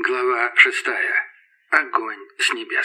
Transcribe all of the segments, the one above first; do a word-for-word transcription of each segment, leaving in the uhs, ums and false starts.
Глава шестая. Огонь с небес.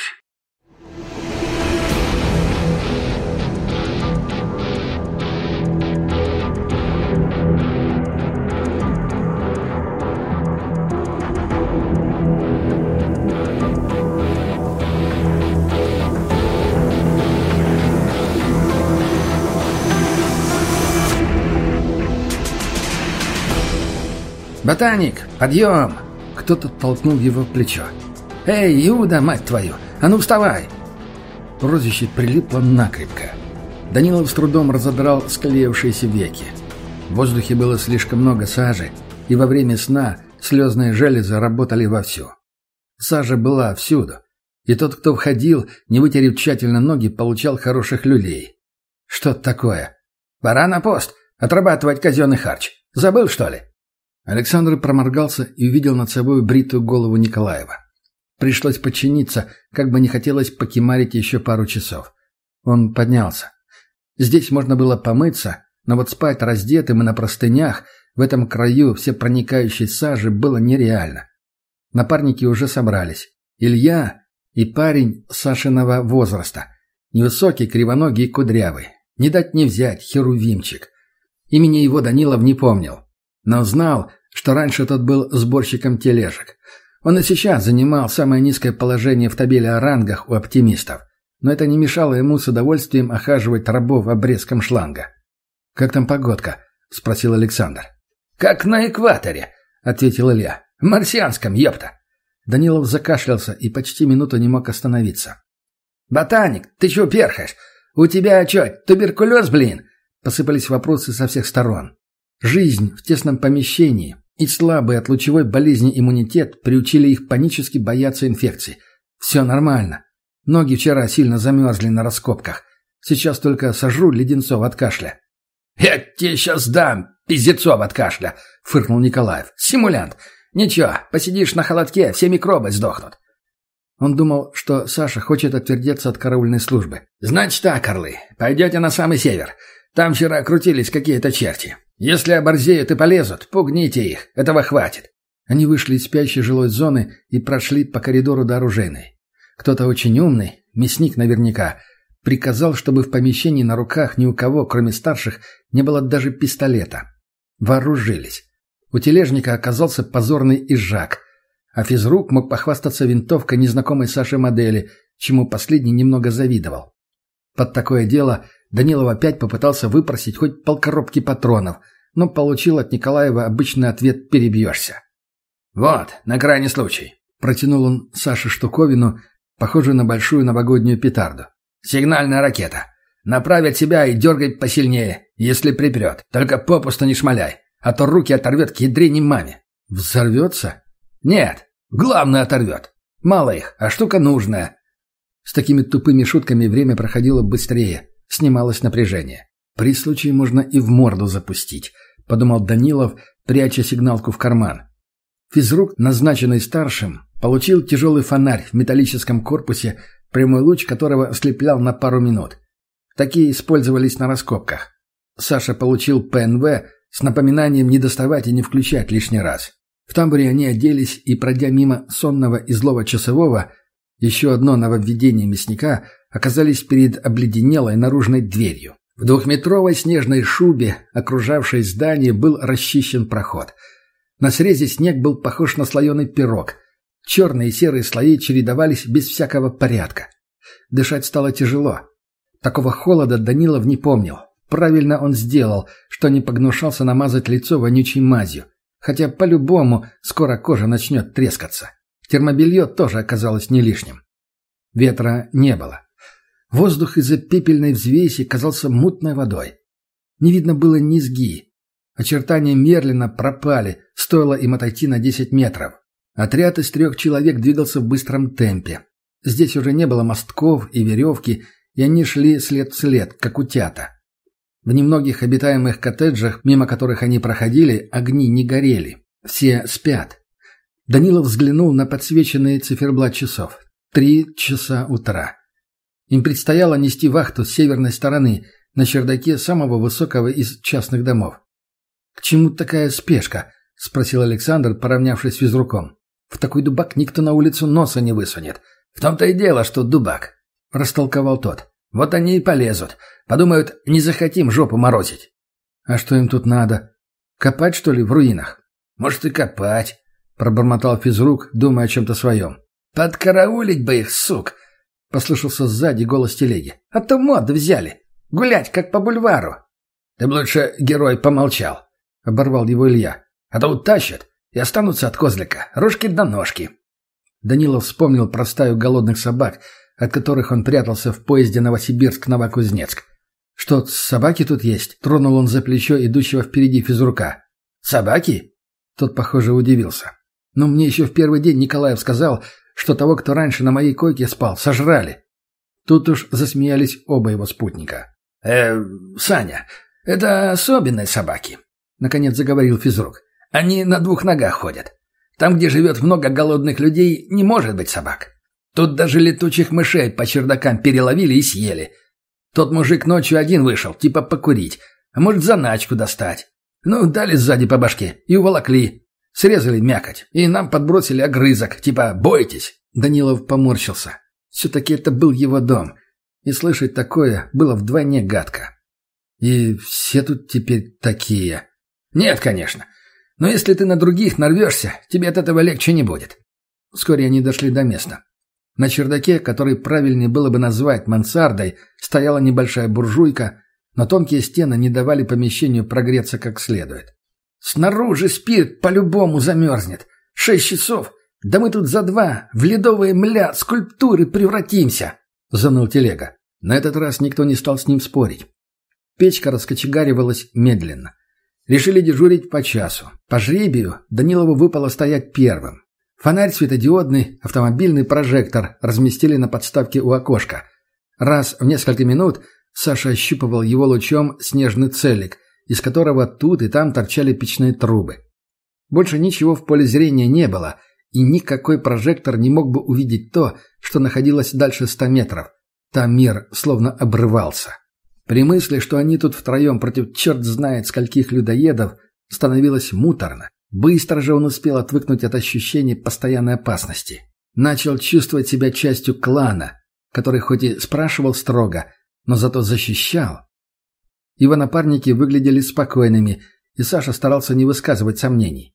«Ботаник, подъем!» Кто-то толкнул его в плечо. «Эй, Иуда, мать твою! А ну вставай!» Прозвище прилипло накрепко. Данилов с трудом разодрал склеившиеся веки. В воздухе было слишком много сажи, и во время сна слезные железы работали вовсю. Сажа была всюду, и тот, кто входил, не вытерев тщательно ноги, получал хороших люлей. «Что такое? Пора на пост, отрабатывать казенный харч. Забыл, что ли?» Александр проморгался и увидел над собой бритую голову Николаева. Пришлось подчиниться, как бы не хотелось покимарить еще пару часов. Он поднялся. Здесь можно было помыться, но вот спать раздетым и на простынях в этом краю всепроникающей сажи было нереально. Напарники уже собрались. Илья и парень Сашиного возраста. Невысокий, кривоногий и кудрявый. Не дать не взять, херувимчик. Имени его Данилов не помнил. Но знал, что раньше тот был сборщиком тележек. Он и сейчас занимал самое низкое положение в табеле о рангах у оптимистов. Но это не мешало ему с удовольствием охаживать рабов обрезком шланга. «Как там погодка?» — спросил Александр. «Как на экваторе», — ответил Илья. «В марсианском, ёпта». Данилов закашлялся и почти минуту не мог остановиться. «Ботаник, ты чё перхаешь? У тебя чё, туберкулез, блин?» Посыпались вопросы со всех сторон. Жизнь в тесном помещении и слабый от лучевой болезни иммунитет приучили их панически бояться инфекций. Все нормально. Ноги вчера сильно замерзли на раскопках. Сейчас только сожру леденцов от кашля. «Я тебе сейчас дам пиздецов от кашля», — фыркнул Николаев. «Симулянт. Ничего, посидишь на холодке, все микробы сдохнут». Он думал, что Саша хочет отвердеться от караульной службы. «Значит так, орлы, пойдете на самый север. Там вчера крутились какие-то черти. Если оборзеют и полезут, пугните их, этого хватит». Они вышли из спящей жилой зоны и прошли по коридору до оружейной. Кто-то очень умный, мясник наверняка, приказал, чтобы в помещении на руках ни у кого, кроме старших, не было даже пистолета. Вооружились. У тележника оказался позорный изжак, а физрук мог похвастаться винтовкой незнакомой Саше модели, чему последний немного завидовал. Под такое дело Данилов опять попытался выпросить хоть полкоробки патронов, но получил от Николаева обычный ответ «перебьешься». «Вот, на крайний случай», — протянул он Саше штуковину, похожую на большую новогоднюю петарду. «Сигнальная ракета. Направь от себя и дергай посильнее, если припрет. Только попусту не шмаляй, а то руки оторвет к ядрене маме». «Взорвется?» «Нет, главное оторвет. Мало их, а штука нужная». С такими тупыми шутками время проходило быстрее, снималось напряжение. «При случае можно и в морду запустить», — подумал Данилов, пряча сигналку в карман. Физрук, назначенный старшим, получил тяжелый фонарь в металлическом корпусе, прямой луч которого ослеплял на пару минут. Такие использовались на раскопках. Саша получил ПНВ с напоминанием не доставать и не включать лишний раз. В тамбуре они оделись и, пройдя мимо сонного и злого часового, еще одно нововведение мясника, оказались перед обледенелой наружной дверью. В двухметровой снежной шубе, окружавшей здание, был расчищен проход. На срезе снег был похож на слоеный пирог. Черные и серые слои чередовались без всякого порядка. Дышать стало тяжело. Такого холода Данилов не помнил. Правильно он сделал, что не погнушался намазать лицо вонючей мазью. Хотя по-любому скоро кожа начнет трескаться. Термобелье тоже оказалось не лишним. Ветра не было. Воздух из-за пепельной взвеси казался мутной водой. Не видно было низги. Очертания Мерлина пропали, стоило им отойти на десять метров. Отряд из трех человек двигался в быстром темпе. Здесь уже не было мостков и веревки, и они шли след в след, как утята. В немногих обитаемых коттеджах, мимо которых они проходили, огни не горели. Все спят. Данилов взглянул на подсвеченный циферблат часов. Три часа утра. Им предстояло нести вахту с северной стороны, на чердаке самого высокого из частных домов. «К чему такая спешка?» — спросил Александр, поравнявшись с физруком. В такой дубак никто на улицу носа не высунет. В том-то и дело, что дубак, — растолковал тот. Вот они и полезут. Подумают, не захотим жопу морозить. А что им тут надо? Копать, что ли, в руинах? Может, и копать, — пробормотал физрук, думая о чем-то своем. Подкараулить бы их, сук! — послышался сзади голос телеги. А то мод взяли. Гулять, как по бульвару. Ты бы лучше, герой, помолчал, — оборвал его Илья. А то утащат и останутся от козлика рожки до ножки. Данилов вспомнил про стаю голодных собак, от которых он прятался в поезде Новосибирск-Новокузнецк. «Что, собаки тут есть?» — тронул он за плечо идущего впереди физрука. «Собаки?» — тот, похоже, удивился. «Ну, мне еще в первый день Николаев сказал, что того, кто раньше на моей койке спал, сожрали». Тут уж засмеялись оба его спутника. «Э, Саня, это особенные собаки», — наконец заговорил физрук. «Они на двух ногах ходят. Там, где живет много голодных людей, не может быть собак. Тут даже летучих мышей по чердакам переловили и съели. Тот мужик ночью один вышел, типа покурить, а может заначку достать. Ну, дали сзади по башке и уволокли. Срезали мякоть, и нам подбросили огрызок, типа «бойтесь». Данилов поморщился. Все-таки это был его дом, и слышать такое было вдвойне гадко. И все тут теперь такие. Нет, конечно. Но если ты на других нарвешься, тебе от этого легче не будет. Вскоре они дошли до места. На чердаке, который правильнее было бы назвать мансардой, стояла небольшая буржуйка, но тонкие стены не давали помещению прогреться как следует. «Снаружи спирт по-любому замерзнет. Шесть часов. Да мы тут за два в ледовые мля скульптуры превратимся!» — заныл телега. На этот раз никто не стал с ним спорить. Печка раскочегаривалась медленно. Решили дежурить по часу. По жребию Данилову выпало стоять первым. Фонарь светодиодный, автомобильный прожектор разместили на подставке у окошка. Раз в несколько минут Саша ощупывал его лучом снежный целик, из которого тут и там торчали печные трубы. Больше ничего в поле зрения не было, и никакой прожектор не мог бы увидеть то, что находилось дальше ста метров. Там мир словно обрывался. При мысли, что они тут втроем против черт знает скольких людоедов, становилось муторно. Быстро же он успел отвыкнуть от ощущения постоянной опасности. Начал чувствовать себя частью клана, который хоть и спрашивал строго, но зато защищал. Его напарники выглядели спокойными, и Саша старался не высказывать сомнений.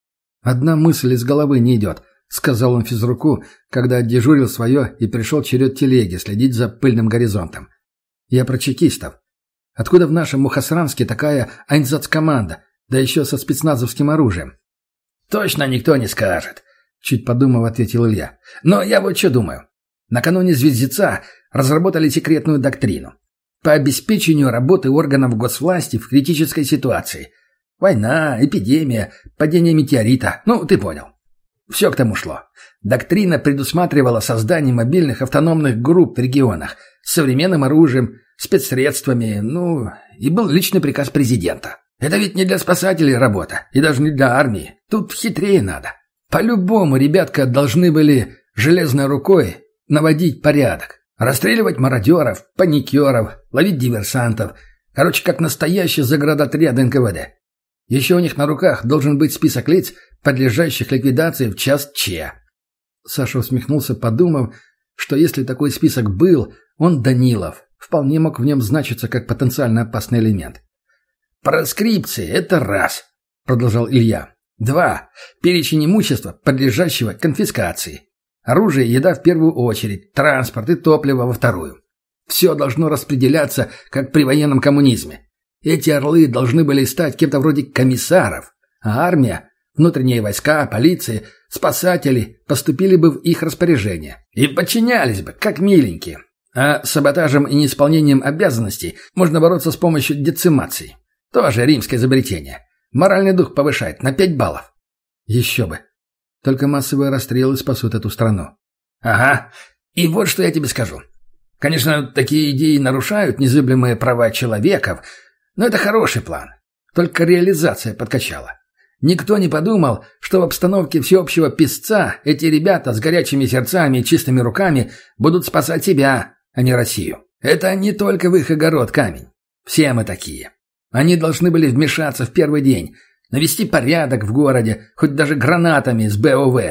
«Одна мысль из головы не идет», — сказал он физруку, когда отдежурил свое и пришел черед телеги следить за пыльным горизонтом. «Я про чекистов. Откуда в нашем Мухосранске такая айнзац-команда, да еще со спецназовским оружием?» «Точно никто не скажет», — чуть подумав, ответил Илья. «Но я вот что думаю. Накануне «Звездеца» разработали секретную доктрину по обеспечению работы органов госвласти в критической ситуации. Война, эпидемия, падение метеорита. Ну, ты понял. Все к тому шло. Доктрина предусматривала создание мобильных автономных групп в регионах с современным оружием, спецсредствами, ну, и был личный приказ президента. Это ведь не для спасателей работа, и даже не для армии. Тут хитрее надо. По-любому ребятка должны были железной рукой наводить порядок. Расстреливать мародеров, паникеров, ловить диверсантов. Короче, как настоящий заградотряд эн ка вэ дэ. Еще у них на руках должен быть список лиц, подлежащих ликвидации в час Че. Саша усмехнулся, подумав, что если такой список был, он, Данилов, вполне мог в нем значиться как потенциально опасный элемент. «Проскрипции — это раз», — продолжал Илья. «Два. Перечень имущества, подлежащего конфискации. Оружие и еда в первую очередь, транспорт и топливо во вторую. Все должно распределяться, как при военном коммунизме. Эти орлы должны были стать кем-то вроде комиссаров, а армия, внутренние войска, полиция, спасатели поступили бы в их распоряжение и подчинялись бы, как миленькие. А с саботажем и неисполнением обязанностей можно бороться с помощью децимации. Тоже римское изобретение. Моральный дух повышает на пять баллов. Еще бы. Только массовые расстрелы спасут эту страну. Ага. И вот что я тебе скажу. Конечно, такие идеи нарушают незыблемые права человеков, но это хороший план. Только реализация подкачала. Никто не подумал, что в обстановке всеобщего песца эти ребята с горячими сердцами и чистыми руками будут спасать себя, а не Россию. Это не только в их огород камень. Все мы такие. Они должны были вмешаться в первый день, навести порядок в городе, хоть даже гранатами с бэ о вэ.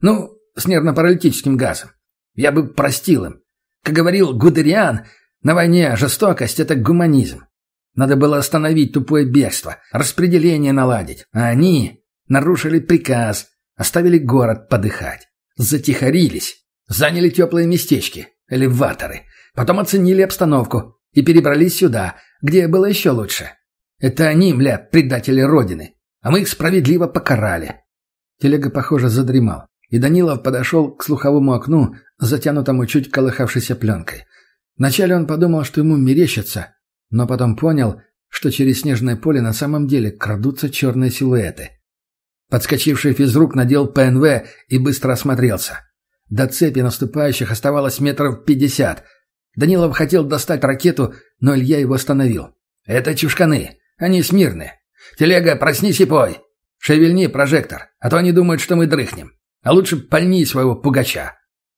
Ну, с нервно-паралитическим газом. Я бы простил им. Как говорил Гудериан, на войне жестокость — это гуманизм. Надо было остановить тупое бегство, распределение наладить. А они нарушили приказ, оставили город подыхать. Затихарились, заняли теплые местечки, элеваторы. Потом оценили обстановку и перебрались сюда, где было еще лучше. Это они, мля, предатели Родины, а мы их справедливо покарали. Телега, похоже, задремал, и Данилов подошел к слуховому окну, затянутому чуть колыхавшейся пленкой. Вначале он подумал, что ему мерещится, но потом понял, что через снежное поле на самом деле крадутся черные силуэты. Подскочивший физрук надел ПНВ и быстро осмотрелся. До цепи наступающих оставалось метров пятьдесят. Данилов хотел достать ракету, но Илья его остановил. «Это чушканы. Они смирны. Телега, проснись и пой. Шевельни прожектор, а то они думают, что мы дрыхнем. А лучше пальни своего пугача».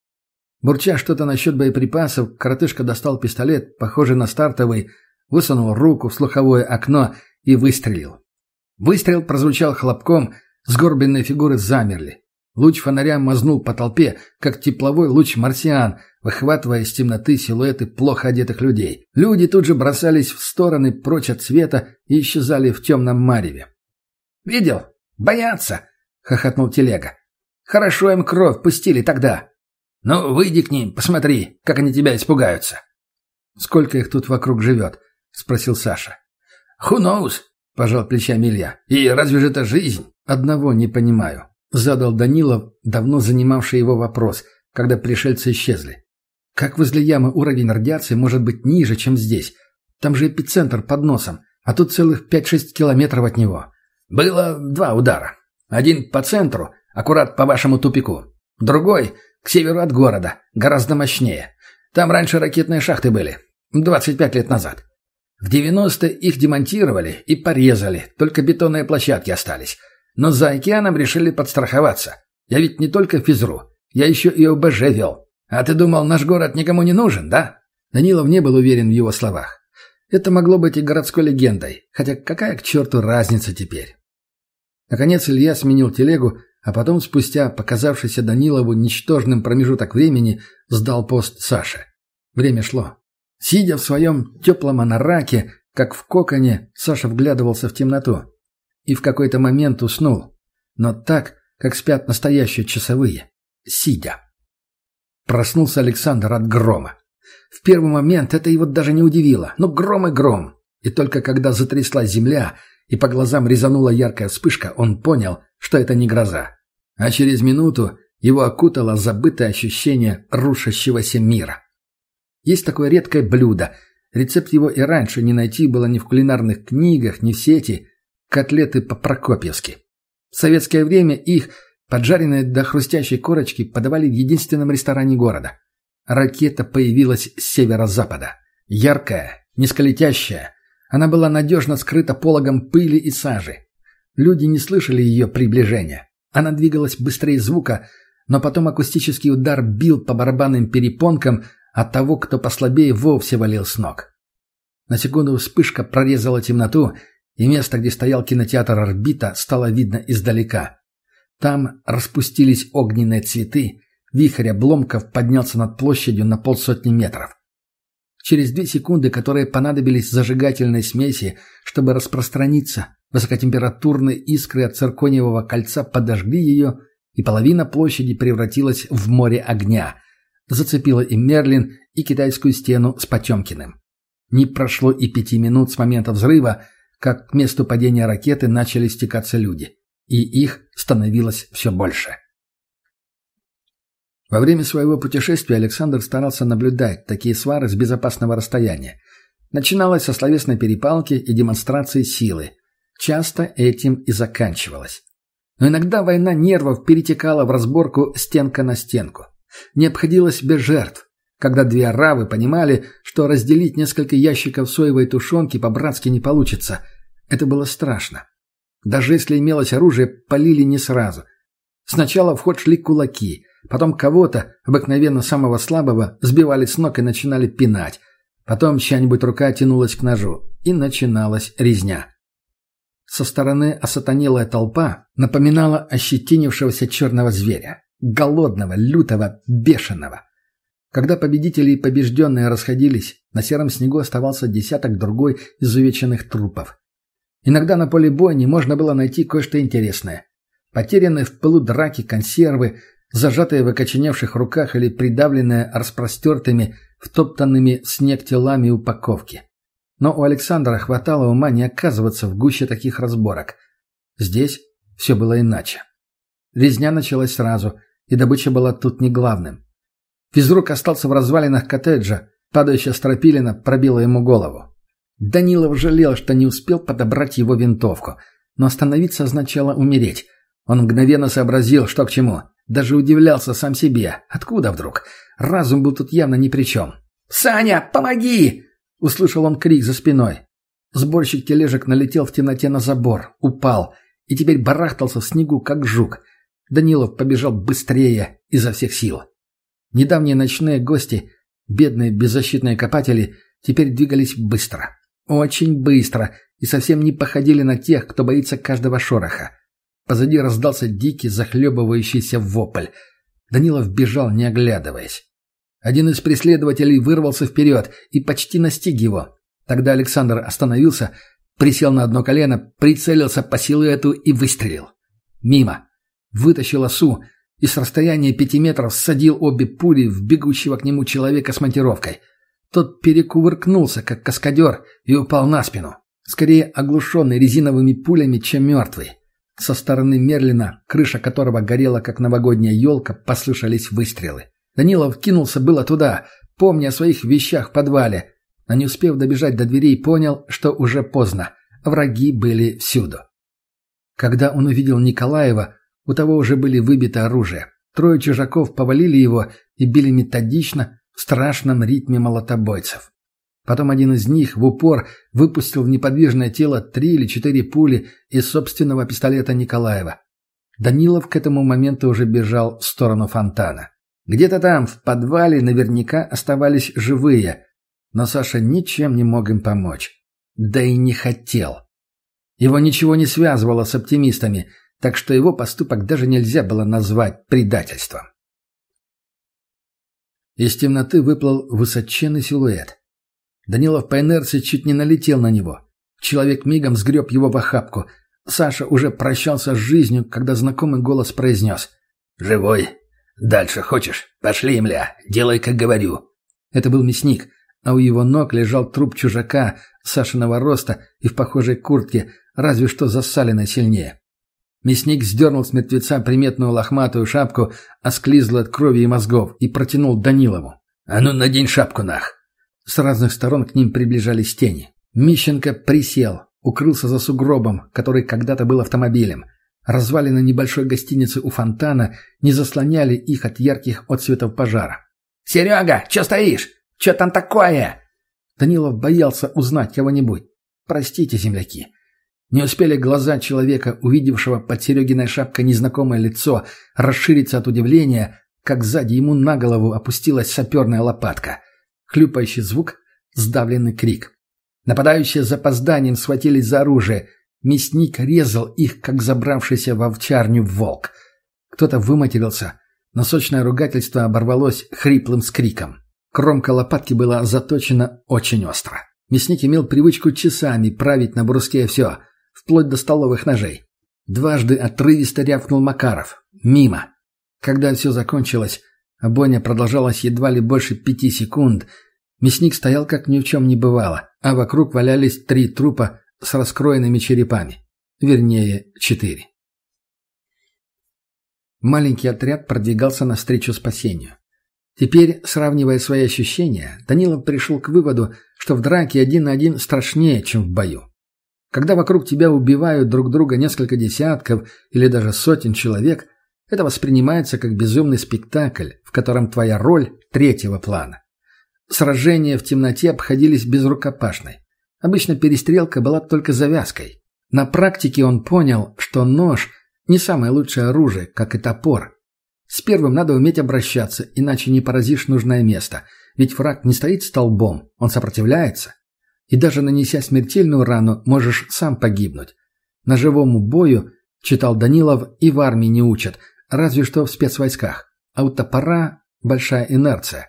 Бурча что-то насчет боеприпасов, коротышка достал пистолет, похожий на стартовый, высунул руку в слуховое окно и выстрелил. Выстрел прозвучал хлопком, сгорбленные фигуры замерли. Луч фонаря мазнул по толпе, как тепловой луч марсиан, выхватывая из темноты силуэты плохо одетых людей. Люди тут же бросались в стороны прочь от света и исчезали в темном мареве. «Видел? Боятся!» — хохотнул телега. «Хорошо им кровь пустили тогда. Ну, выйди к ним, посмотри, как они тебя испугаются». «Сколько их тут вокруг живет?» — спросил Саша. «Who knows?» — пожал плечами Илья. «И разве же это жизнь?» «Одного не понимаю», — задал Данилов, давно занимавший его вопрос, когда пришельцы исчезли. «Как возле ямы уровень радиации может быть ниже, чем здесь? Там же эпицентр под носом, а тут целых пять-шесть километров от него». «Было два удара. Один по центру, аккурат по вашему тупику. Другой к северу от города, гораздо мощнее. Там раньше ракетные шахты были. двадцать пять лет назад. В девяностые их демонтировали и порезали, только бетонные площадки остались. Но за океаном решили подстраховаться. Я ведь не только физру, я еще и ОБЖ вел. А ты думал, наш город никому не нужен, да?» Данилов не был уверен в его словах. Это могло быть и городской легендой, хотя какая к черту разница теперь? Наконец Илья сменил телегу, а потом, спустя показавшийся Данилову ничтожным промежуток времени, сдал пост Саше. Время шло. Сидя в своем теплом анараке, как в коконе, Саша вглядывался в темноту. И в какой-то момент уснул. Но так, как спят настоящие часовые. Сидя. Проснулся Александр от грома. В первый момент это его даже не удивило. Но гром и гром. И только когда затряслась земля и по глазам резанула яркая вспышка, он понял, что это не гроза. А через минуту его окутало забытое ощущение рушащегося мира. Есть такое редкое блюдо. Рецепт его и раньше не найти было ни в кулинарных книгах, ни в сети. Котлеты по-прокопьевски. В советское время их, поджаренные до хрустящей корочки, подавали в единственном ресторане города. Ракета появилась с северо-запада. Яркая, низколетящая. Она была надежно скрыта пологом пыли и сажи. Люди не слышали ее приближения. Она двигалась быстрее звука, но потом акустический удар бил по барабанным перепонкам, а того, кто послабее, вовсе валил с ног. На секунду вспышка прорезала темноту, и место, где стоял кинотеатр «Орбита», стало видно издалека. Там распустились огненные цветы, вихрь обломков поднялся над площадью на полсотни метров. Через две секунды, которые понадобились зажигательной смеси, чтобы распространиться, высокотемпературные искры от циркониевого кольца подожгли ее, и половина площади превратилась в море огня. Зацепила и Мерлин, и китайскую стену с Потемкиным. Не прошло и пяти минут с момента взрыва, как к месту падения ракеты начали стекаться люди. И их становилось все больше. Во время своего путешествия Александр старался наблюдать такие свары с безопасного расстояния. Начиналось со словесной перепалки и демонстрации силы. Часто этим и заканчивалось. Но иногда война нервов перетекала в разборку стенка на стенку. Не обходилось без жертв, когда две аравы понимали, что разделить несколько ящиков соевой тушенки по-братски не получится. Это было страшно. Даже если имелось оружие, полили не сразу. Сначала в ход шли кулаки, потом кого-то, обыкновенно самого слабого, сбивали с ног и начинали пинать. Потом чья-нибудь рука тянулась к ножу, и начиналась резня. Со стороны осатанелая толпа напоминала ощетинившегося черного зверя. голодного, лютого, бешеного. Когда победители и побежденные расходились, на сером снегу оставался десяток другой изувеченных трупов. Иногда на поле бойни можно было найти кое-что интересное. Потерянные в пылу драки консервы, зажатые в окоченевших руках или придавленные распростертыми, втоптанными в снег телами упаковки. Но у Александра хватало ума не оказываться в гуще таких разборок. Здесь все было иначе. Резня началась сразу, и добыча была тут не главным. Физрук остался в развалинах коттеджа, падающая стропилина пробила ему голову. Данилов жалел, что не успел подобрать его винтовку, но остановиться означало умереть. Он мгновенно сообразил, что к чему. Даже удивлялся сам себе. Откуда вдруг? Разум был тут явно ни при чем. «Саня, помоги!» — услышал он крик за спиной. Сборщик тележек налетел в темноте на забор, упал и теперь барахтался в снегу, как жук. Данилов побежал быстрее изо всех сил. Недавние ночные гости, бедные беззащитные копатели, теперь двигались быстро. Очень быстро и совсем не походили на тех, кто боится каждого шороха. Позади раздался дикий, захлебывающийся вопль. Данилов бежал, не оглядываясь. Один из преследователей вырвался вперед и почти настиг его. Тогда Александр остановился, присел на одно колено, прицелился по силуэту и выстрелил. Мимо. Вытащил осу и с расстояния пяти метров всадил обе пули в бегущего к нему человека с монтировкой. Тот перекувыркнулся, как каскадер, и упал на спину. Скорее оглушенный резиновыми пулями, чем мертвый. Со стороны Мерлина, крыша которого горела, как новогодняя елка, послышались выстрелы. Данилов кинулся было туда, помня о своих вещах в подвале, но не успев добежать до дверей, понял, что уже поздно. Враги были всюду. Когда он увидел Николаева, у того уже были выбиты оружие. Трое чужаков повалили его и били методично, в страшном ритме молотобойцев. Потом один из них в упор выпустил в неподвижное тело три или четыре пули из собственного пистолета Николаева. Данилов к этому моменту уже бежал в сторону фонтана. Где-то там, в подвале, наверняка оставались живые, но Саша ничем не мог им помочь. Да и не хотел. Его ничего не связывало с оптимистами, так что его поступок даже нельзя было назвать предательством. Из темноты выплыл высоченный силуэт. Данилов по инерции чуть не налетел на него. Человек мигом сгреб его в охапку. Саша уже прощался с жизнью, когда знакомый голос произнес: «Живой? Дальше хочешь? Пошли, мля, делай, как говорю». Это был мясник, а у его ног лежал труп чужака Сашиного роста и в похожей куртке, разве что засаленной сильнее. Мясник сдернул с мертвеца приметную лохматую шапку, осклизлую от крови и мозгов, и протянул Данилову. «А ну, надень шапку, нах!» С разных сторон к ним приближались тени. Мищенко присел, укрылся за сугробом, который когда-то был автомобилем. Развалины небольшой гостиницы у фонтана не заслоняли их от ярких отсветов пожара. «Серега, че стоишь? Че там такое?» Данилов боялся узнать кого-нибудь. «Простите, земляки». Не успели глаза человека, увидевшего под Серегиной шапкой незнакомое лицо, расшириться от удивления, как сзади ему на голову опустилась саперная лопатка. Хлюпающий звук, сдавленный крик. Нападающие с запозданием схватились за оружие. Мясник резал их, как забравшийся в овчарню волк. Кто-то выматерился, но сочное ругательство оборвалось хриплым скриком. Кромка лопатки была заточена очень остро. Мясник имел привычку часами править на бруске все, вплоть до столовых ножей. Дважды отрывисто рявкнул Макаров. Мимо. Когда все закончилось, а бойня продолжалась едва ли больше пяти секунд, мясник стоял, как ни в чем не бывало, а вокруг валялись три трупа с раскроенными черепами. Вернее, четыре. Маленький отряд продвигался навстречу спасению. Теперь, сравнивая свои ощущения, Данилов пришел к выводу, что в драке один на один страшнее, чем в бою. Когда вокруг тебя убивают друг друга несколько десятков или даже сотен человек, это воспринимается как безумный спектакль, в котором твоя роль третьего плана. Сражения в темноте обходились без рукопашной. Обычно перестрелка была только завязкой. На практике он понял, что нож – не самое лучшее оружие, как и топор. С первым надо уметь обращаться, иначе не поразишь нужное место. Ведь враг не стоит столбом, он сопротивляется. И даже нанеся смертельную рану, можешь сам погибнуть. Ножевому бою, читал Данилов, и в армии не учат, разве что в спецвойсках. А у топора большая инерция.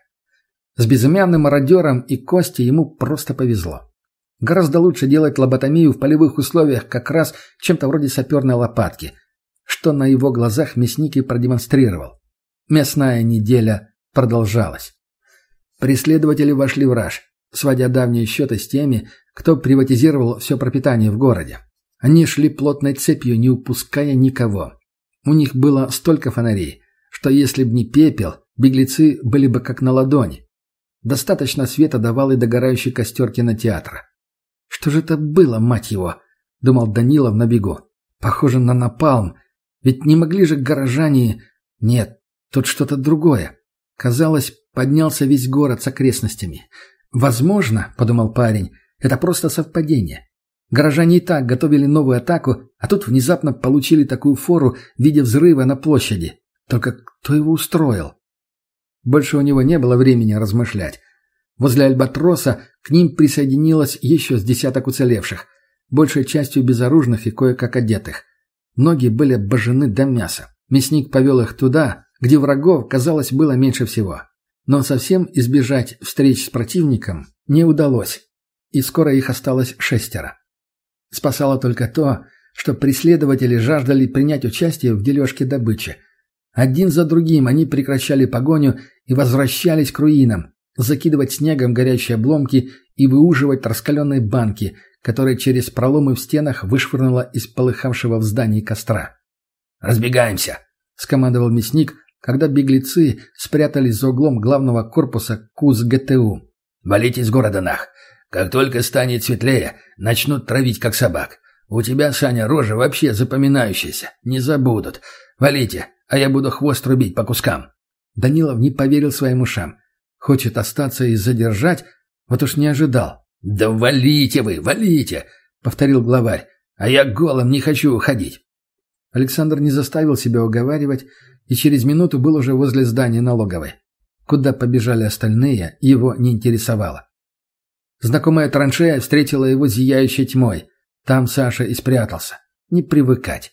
С безымянным мародером и Костей ему просто повезло. Гораздо лучше делать лоботомию в полевых условиях как раз чем-то вроде саперной лопатки, что на его глазах мясник и продемонстрировал. Мясная неделя продолжалась. Преследователи вошли в раж, сводя давние счеты с теми, кто приватизировал все пропитание в городе. Они шли плотной цепью, не упуская никого. У них было столько фонарей, что если б не пепел, беглецы были бы как на ладони. Достаточно света давал и догорающий костер кинотеатра. «Что же это было, мать его?» — думал Данилов на бегу. «Похоже на напалм. Ведь не могли же горожане...» «Нет, тут что-то другое. Казалось, поднялся весь город с окрестностями. Возможно, — подумал парень, — это просто совпадение. Горожане и так готовили новую атаку, а тут внезапно получили такую фору в виде взрыва на площади. Только кто его устроил?» Больше у него не было времени размышлять. Возле Альбатроса к ним присоединилось еще с десяток уцелевших, большей частью безоружных и кое-как одетых. Многие были обожжены до мяса. Мясник повел их туда, где врагов, казалось, было меньше всего. Но совсем избежать встреч с противником не удалось, и скоро их осталось шестеро. Спасало только то, что преследователи жаждали принять участие в дележке добычи. Один за другим они прекращали погоню и возвращались к руинам, закидывать снегом горящие обломки и выуживать раскаленные банки, которые через проломы в стенах вышвырнуло из полыхавшего в здании костра. «Разбегаемся!» — скомандовал мясник, когда беглецы спрятались за углом главного корпуса КУЗ-ГТУ. «Валите из города нах! Как только станет светлее, начнут травить как собак. У тебя, Саня, рожа вообще запоминающаяся. Не забудут. Валите, а я буду хвост рубить по кускам». Данилов не поверил своим ушам. Хочет остаться и задержать? Вот уж не ожидал. «Да валите вы, валите!» — повторил главарь. «А я голым не хочу уходить». Александр не заставил себя уговаривать и через минуту был уже возле здания налоговой. Куда побежали остальные, его не интересовало. Знакомая траншея встретила его зияющей тьмой. Там Саша и спрятался. Не привыкать.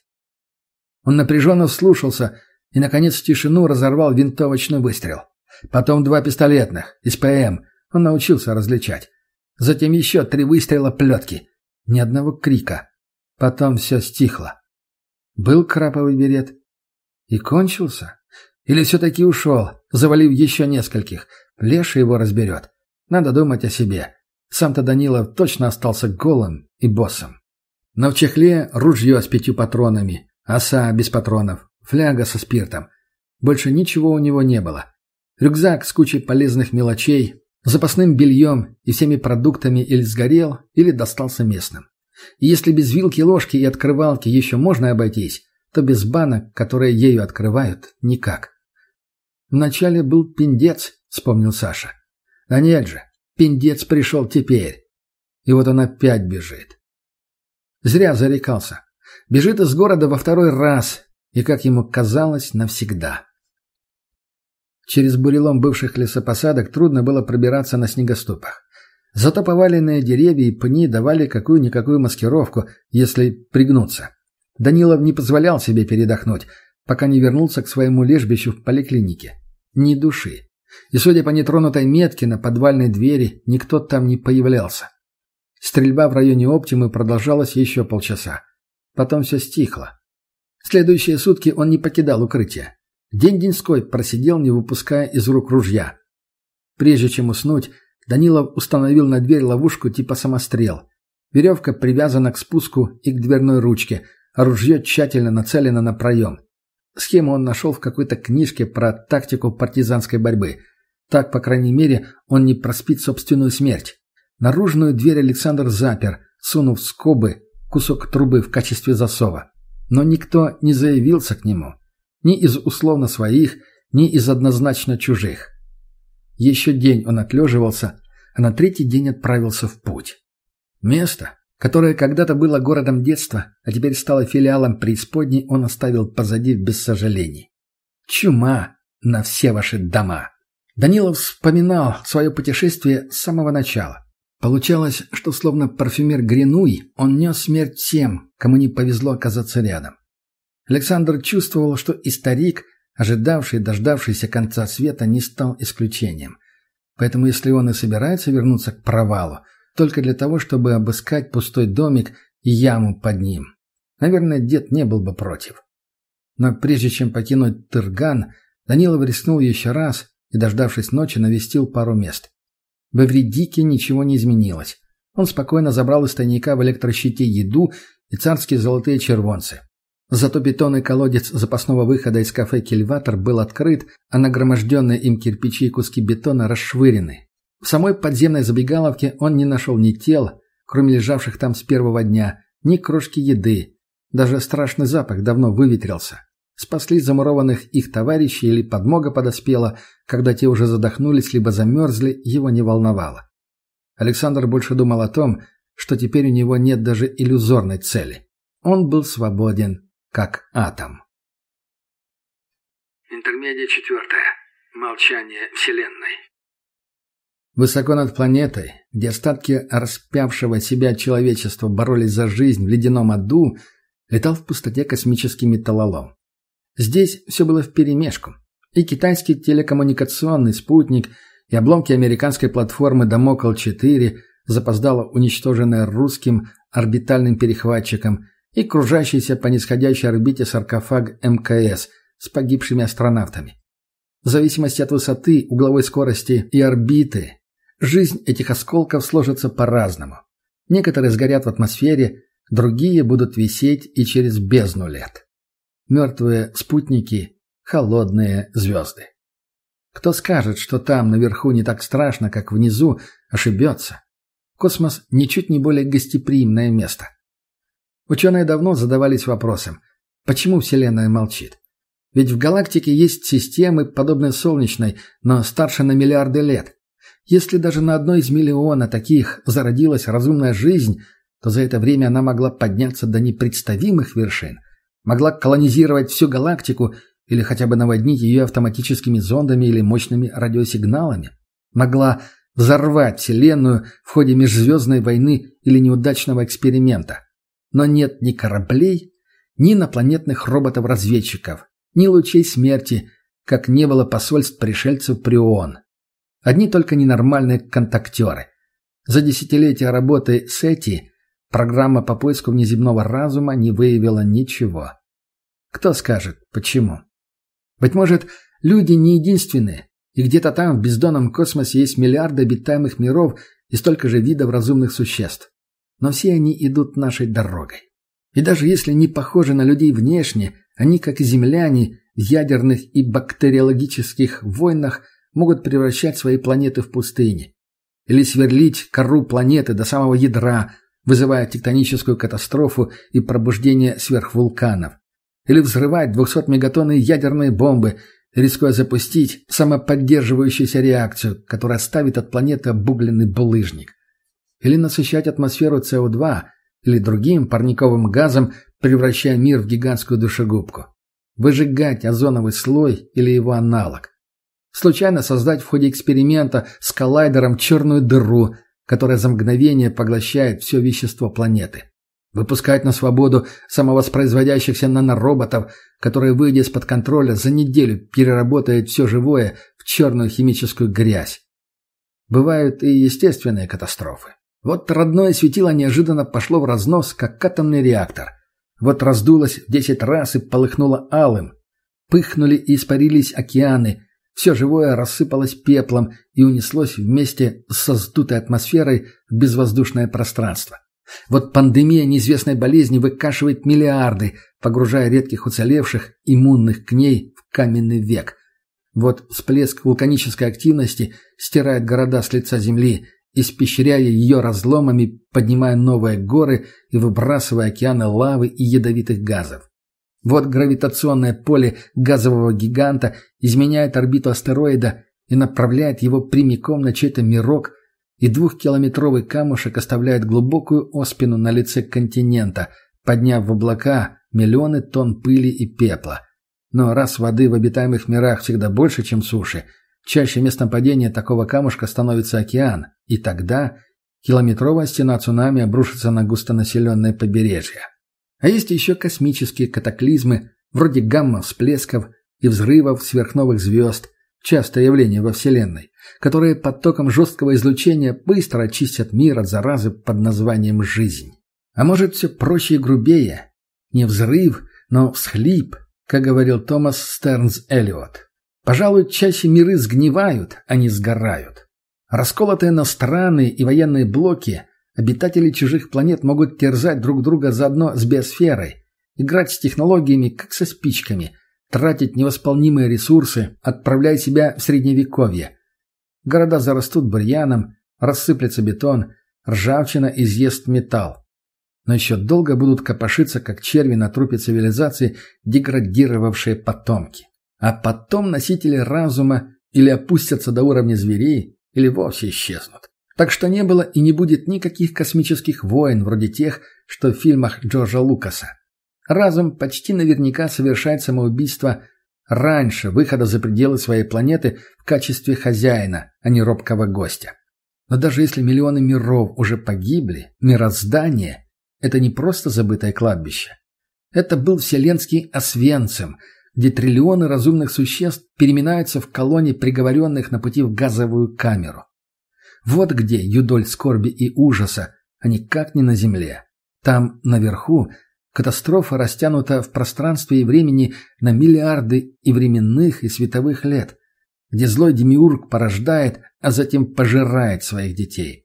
Он напряженно вслушался и, наконец, тишину разорвал винтовочный выстрел. Потом два пистолетных, из ПМ, он научился различать. Затем еще три выстрела плетки. Ни одного крика. Потом все стихло. Был краповый берет. И кончился? Или все-таки ушел, завалив еще нескольких? Леша его разберет. Надо думать о себе. Сам-то Данилов точно остался голым и боссом. Но в чехле ружье с пятью патронами, оса без патронов, фляга со спиртом. Больше ничего у него не было. Рюкзак с кучей полезных мелочей, запасным бельем и всеми продуктами или сгорел, или достался местным. И если без вилки, ложки и открывалки еще можно обойтись, то без банок, которые ею открывают, никак. Вначале был пиндец, вспомнил Саша. А нет же, пиндец пришел теперь. И вот он опять бежит. Зря зарекался. Бежит из города во второй раз, и, как ему казалось, навсегда. Через бурелом бывших лесопосадок трудно было пробираться на снегоступах. Зато поваленные деревья и пни давали какую-никакую маскировку, если пригнуться. Данилов не позволял себе передохнуть, пока не вернулся к своему лежбищу в поликлинике. Ни души. И, судя по нетронутой метке на подвальной двери, никто там не появлялся. Стрельба в районе Оптимы продолжалась еще полчаса. Потом все стихло. В следующие сутки он не покидал укрытие. День-деньской просидел, не выпуская из рук ружья. Прежде чем уснуть, Данилов установил на дверь ловушку типа самострел. Веревка привязана к спуску и к дверной ручке, а ружье тщательно нацелено на проем. Схему он нашел в какой-то книжке про тактику партизанской борьбы. Так, по крайней мере, он не проспит собственную смерть. Наружную дверь Александр запер, сунув в скобы кусок трубы в качестве засова. Но никто не заявился к нему. Ни из условно своих, ни из однозначно чужих. Еще день он отлеживался, а на третий день отправился в путь. Место, которое когда-то было городом детства, а теперь стало филиалом преисподней, он оставил позади без сожалений. Чума на все ваши дома. Данилов вспоминал свое путешествие с самого начала. Получалось, что словно парфюмер Гринуй, он нес смерть всем, кому не повезло оказаться рядом. Александр чувствовал, что и старик, ожидавший и дождавшийся конца света, не стал исключением. Поэтому если он и собирается вернуться к провалу, только для того, чтобы обыскать пустой домик и яму под ним, наверное, дед не был бы против. Но прежде чем покинуть Тырган, Данилов рискнул еще раз и, дождавшись ночи, навестил пару мест. В Эвредике ничего не изменилось. Он спокойно забрал из тайника в электрощите еду и царские золотые червонцы. Зато бетонный колодец запасного выхода из кафе «Кильватор» был открыт, а нагроможденные им кирпичи и куски бетона расшвырены. В самой подземной забегаловке он не нашел ни тел, кроме лежавших там с первого дня, ни крошки еды. Даже страшный запах давно выветрился. Спасли замурованных их товарищей или подмога подоспела, когда те уже задохнулись либо замерзли, его не волновало. Александр больше думал о том, что теперь у него нет даже иллюзорной цели. Он был свободен, как атом. Интермедия четвертая. Молчание Вселенной. Высоко над планетой, где остатки распявшего себя человечества боролись за жизнь в ледяном аду, летал в пустоте космический металлолом. Здесь все было вперемешку. И китайский телекоммуникационный спутник, и обломки американской платформы Дамокл четыре, запоздало уничтоженная русским орбитальным перехватчиком, и кружащийся по нисходящей орбите саркофаг эм ка эс с погибшими астронавтами. В зависимости от высоты, угловой скорости и орбиты, жизнь этих осколков сложится по-разному. Некоторые сгорят в атмосфере, другие будут висеть и через бездну лет. Мертвые спутники, холодные звезды. Кто скажет, что там наверху не так страшно, как внизу, ошибется. Космос ничуть не более гостеприимное место. Ученые давно задавались вопросом, почему Вселенная молчит? Ведь в галактике есть системы, подобные Солнечной, но старше на миллиарды лет. Если даже на одной из миллиона таких зародилась разумная жизнь, то за это время она могла подняться до непредставимых вершин, могла колонизировать всю галактику или хотя бы наводнить ее автоматическими зондами или мощными радиосигналами, могла взорвать Вселенную в ходе межзвездной войны или неудачного эксперимента. Но нет ни кораблей, ни инопланетных роботов-разведчиков, ни лучей смерти, как не было посольств пришельцев при ООН. Одни только ненормальные контактеры. За десятилетия работы СЭТИ программа по поиску внеземного разума не выявила ничего. Кто скажет, почему? Быть может, люди не единственные, и где-то там в бездонном космосе есть миллиарды обитаемых миров и столько же видов разумных существ. Но все они идут нашей дорогой. И даже если не похожи на людей внешне, они, как и земляне, в ядерных и бактериологических войнах могут превращать свои планеты в пустыни. Или сверлить кору планеты до самого ядра, вызывая тектоническую катастрофу и пробуждение сверхвулканов. Или взрывать двухсотмегатонные ядерные бомбы, рискуя запустить самоподдерживающуюся реакцию, которая оставит от планеты обугленный булыжник. Или насыщать атмосферу С О два или другим парниковым газом, превращая мир в гигантскую душегубку. Выжигать озоновый слой или его аналог. Случайно создать в ходе эксперимента с коллайдером черную дыру, которая за мгновение поглощает все вещество планеты. Выпускать на свободу самовоспроизводящихся нанороботов, которые, выйдя из-под контроля, за неделю переработают все живое в черную химическую грязь. Бывают и естественные катастрофы. Вот родное светило неожиданно пошло в разнос, как атомный реактор. Вот раздулось в десять раз и полыхнуло алым. Пыхнули и испарились океаны. Все живое рассыпалось пеплом и унеслось вместе с сдутой атмосферой в безвоздушное пространство. Вот пандемия неизвестной болезни выкашивает миллиарды, погружая редких уцелевших, иммунных к ней, в каменный век. Вот всплеск вулканической активности стирает города с лица земли, испещряя ее разломами, поднимая новые горы и выбрасывая океаны лавы и ядовитых газов. Вот гравитационное поле газового гиганта изменяет орбиту астероида и направляет его прямиком на чей-то мирок, и двухкилометровый камушек оставляет глубокую оспину на лице континента, подняв в облака миллионы тонн пыли и пепла. Но раз воды в обитаемых мирах всегда больше, чем суши, чаще местом падения такого камушка становится океан, и тогда километровая стена цунами обрушится на густонаселенное побережье. А есть еще космические катаклизмы, вроде гамма-всплесков и взрывов сверхновых звезд, частое явление во Вселенной, которые потоком жесткого излучения быстро очистят мир от заразы под названием «жизнь». А может, все проще и грубее? Не взрыв, но всхлип, как говорил Томас Стернс Эллиот. Пожалуй, чаще миры сгнивают, а не сгорают. Расколотые на страны и военные блоки, обитатели чужих планет могут терзать друг друга заодно с биосферой, играть с технологиями, как со спичками, тратить невосполнимые ресурсы, отправляя себя в Средневековье. Города зарастут бурьяном, рассыплется бетон, ржавчина изъест металл. Но еще долго будут копошиться, как черви на трупе цивилизации, деградировавшие потомки. А потом носители разума или опустятся до уровня зверей, или вовсе исчезнут. Так что не было и не будет никаких космических войн, вроде тех, что в фильмах Джорджа Лукаса. Разум почти наверняка совершает самоубийство раньше выхода за пределы своей планеты в качестве хозяина, а не робкого гостя. Но даже если миллионы миров уже погибли, мироздание – это не просто забытое кладбище. Это был вселенский Освенцим, где триллионы разумных существ переминаются в колонии приговоренных на пути в газовую камеру. Вот где юдоль скорби и ужаса, а никак не на Земле. Там, наверху, катастрофа растянута в пространстве и времени на миллиарды и временных, и световых лет, где злой демиург порождает, а затем пожирает своих детей.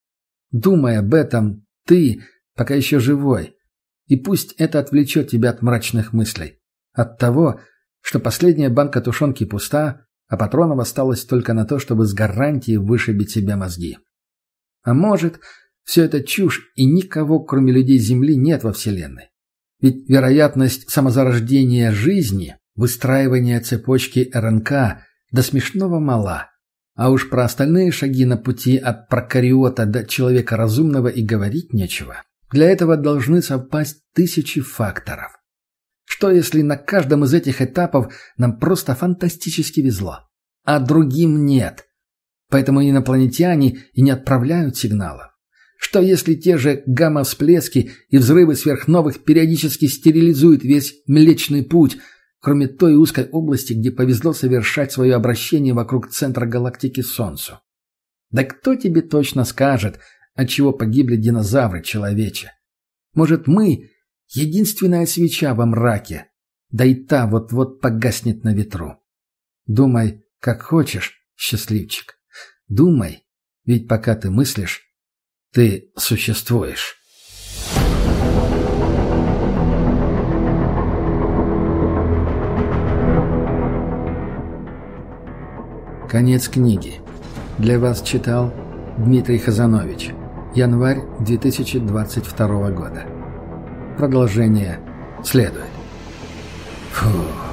Думай об этом, ты, пока еще живой, и пусть это отвлечет тебя от мрачных мыслей. От того, что последняя банка тушенки пуста, а патронов осталось только на то, чтобы с гарантией вышибить себе мозги. А может, все это чушь, и никого, кроме людей Земли, нет во Вселенной. Ведь вероятность самозарождения жизни, выстраивания цепочки эр эн ка до смешного мала. А уж про остальные шаги на пути от прокариота до человека разумного и говорить нечего. Для этого должны совпасть тысячи факторов. Что если на каждом из этих этапов нам просто фантастически везло, а другим нет? Поэтому инопланетяне и не отправляют сигналов. Что если те же гамма-всплески и взрывы сверхновых периодически стерилизуют весь Млечный Путь, кроме той узкой области, где повезло совершать свое обращение вокруг центра галактики Солнцу? Да кто тебе точно скажет, от чего погибли динозавры, человече? Может, мы — единственная свеча во мраке, да и та вот-вот погаснет на ветру. Думай, как хочешь, счастливчик. Думай, ведь пока ты мыслишь, ты существуешь. Конец книги. Для вас читал Дмитрий Хазанович. Январь две тысячи двадцать второго года. Продолжение следует. Фух.